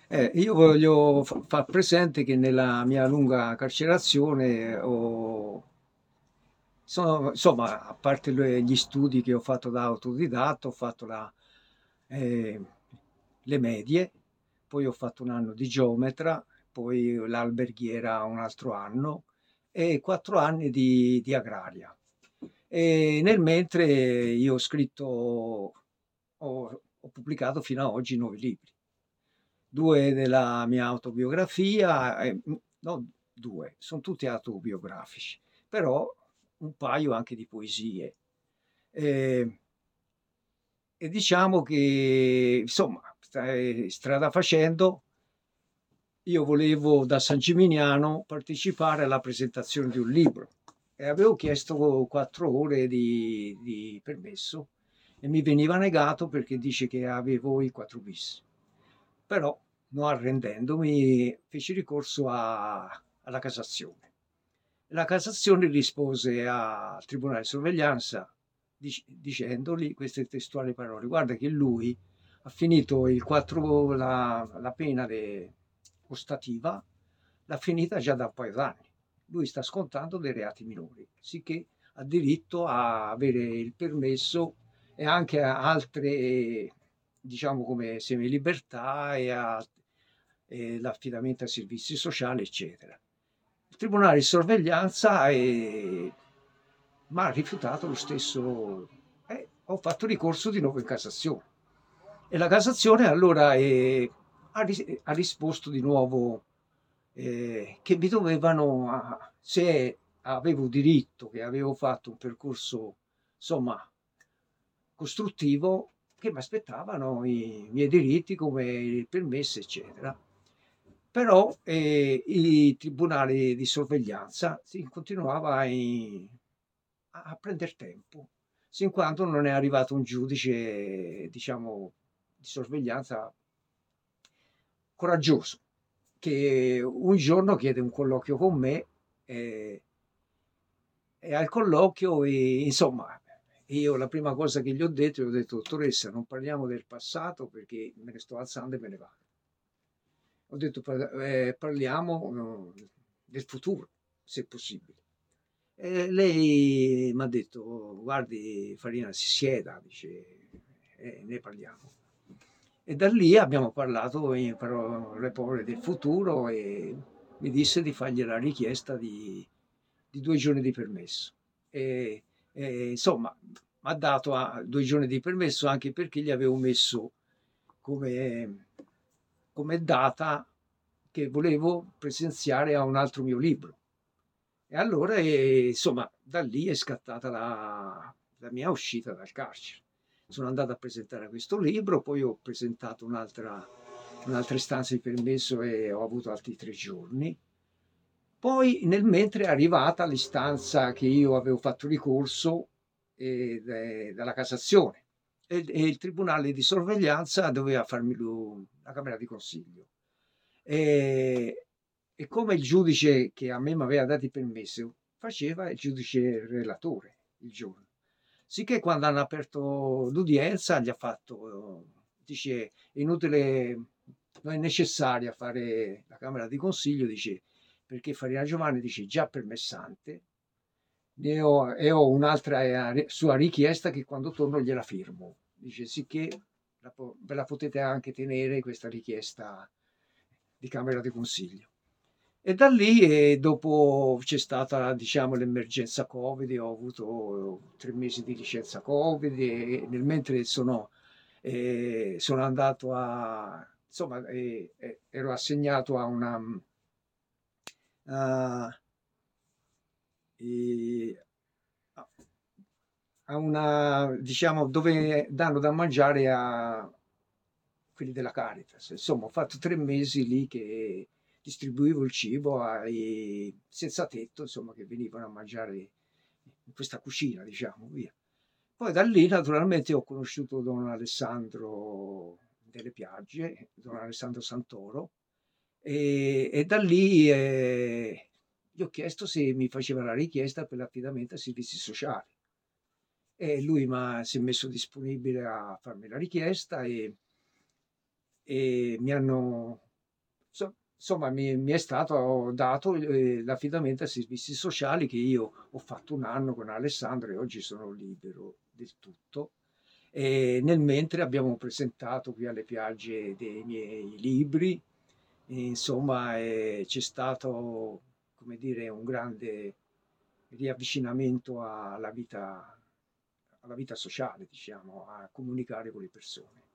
Io voglio far presente che nella mia lunga carcerazione insomma, a parte gli studi che ho fatto da autodidatta, ho fatto eh, le medie, poi ho fatto un anno di geometra, poi l'alberghiera un altro anno e 4 anni di agraria. E nel mentre io ho scritto, ho pubblicato fino ad oggi 9 libri. Due della mia autobiografia, no, due, sono tutti autobiografici, però un paio anche di poesie. E, e diciamo che, insomma, strada facendo, io volevo da San Gimignano partecipare alla presentazione di un libro e avevo chiesto 4 ore di permesso e mi veniva negato perché dice che avevo i 4 bis. Però, non arrendendomi, feci ricorso alla Cassazione. La Cassazione rispose al Tribunale di Sorveglianza dicendogli queste testuali parole: guarda che lui ha finito la pena ostativa, l'ha finita già da un paio d'anni. Lui sta scontando dei reati minori, sicché ha diritto a avere il permesso e anche a altre, diciamo come semilibertà e l'affidamento a servizi sociali, eccetera. Il Tribunale di Sorveglianza mi ha rifiutato lo stesso, ho fatto ricorso di nuovo in Cassazione. E la Cassazione allora ha risposto di nuovo che mi dovevano, se avevo diritto, che avevo fatto un percorso, insomma, costruttivo, che mi aspettavano i miei diritti come il permesso, eccetera. Però i tribunali di sorveglianza si continuava a prendere tempo, sin quando non è arrivato un giudice, diciamo, di sorveglianza coraggioso, che un giorno chiede un colloquio con me e, e al colloquio, insomma, io la prima cosa che gli ho detto, dottoressa, non parliamo del passato perché me ne sto alzando e me ne vado. Ho detto parliamo del futuro, se possibile. E lei mi ha detto, guardi Farina, si sieda, dice, ne parliamo. E da lì abbiamo parlato in parole povere del futuro e mi disse di fargli la richiesta di 2 giorni di permesso. Insomma, mi ha dato 2 giorni di permesso anche perché gli avevo messo come, come data che volevo presenziare a un altro mio libro. E allora, insomma, da lì è scattata la mia uscita dal carcere. Sono andato a presentare questo libro, poi ho presentato un'altra istanza di permesso e ho avuto altri 3 giorni. Poi nel mentre è arrivata l'istanza che io avevo fatto ricorso dalla Cassazione e il Tribunale di Sorveglianza doveva farmi la Camera di Consiglio. E, e come il giudice che a me mi aveva dato il permesso faceva il giudice relatore il giorno. Sicché quando hanno aperto l'udienza gli ha fatto, dice, è inutile, non è necessario fare la Camera di Consiglio, dice, perché Farina Giovanni dice già permessante e ho un'altra sua richiesta che quando torno gliela firmo. Dice sicché ve la potete anche tenere questa richiesta di Camera di Consiglio. E da lì, dopo c'è stata, diciamo, l'emergenza Covid, ho avuto 3 mesi di licenza Covid e nel mentre sono andato insomma, ero assegnato a, e- a una, diciamo, dove danno da mangiare a quelli della Caritas. Insomma, ho fatto 3 mesi lì che distribuivo il cibo ai senza tetto, insomma, che venivano a mangiare in questa cucina, diciamo, via. Poi da lì, naturalmente, ho conosciuto Don Alessandro delle Piagge, Don Alessandro Santoro, e da lì gli ho chiesto se mi faceva la richiesta per l'affidamento a servizi sociali. E lui si è messo disponibile a farmi la richiesta e mi hanno insomma, mi è stato dato l'affidamento ai servizi sociali che io ho fatto un anno con Alessandro e oggi sono libero del tutto. E nel mentre abbiamo presentato qui alle piagge dei miei libri, e insomma, c'è stato, come dire, un grande riavvicinamento alla vita sociale, diciamo, a comunicare con le persone.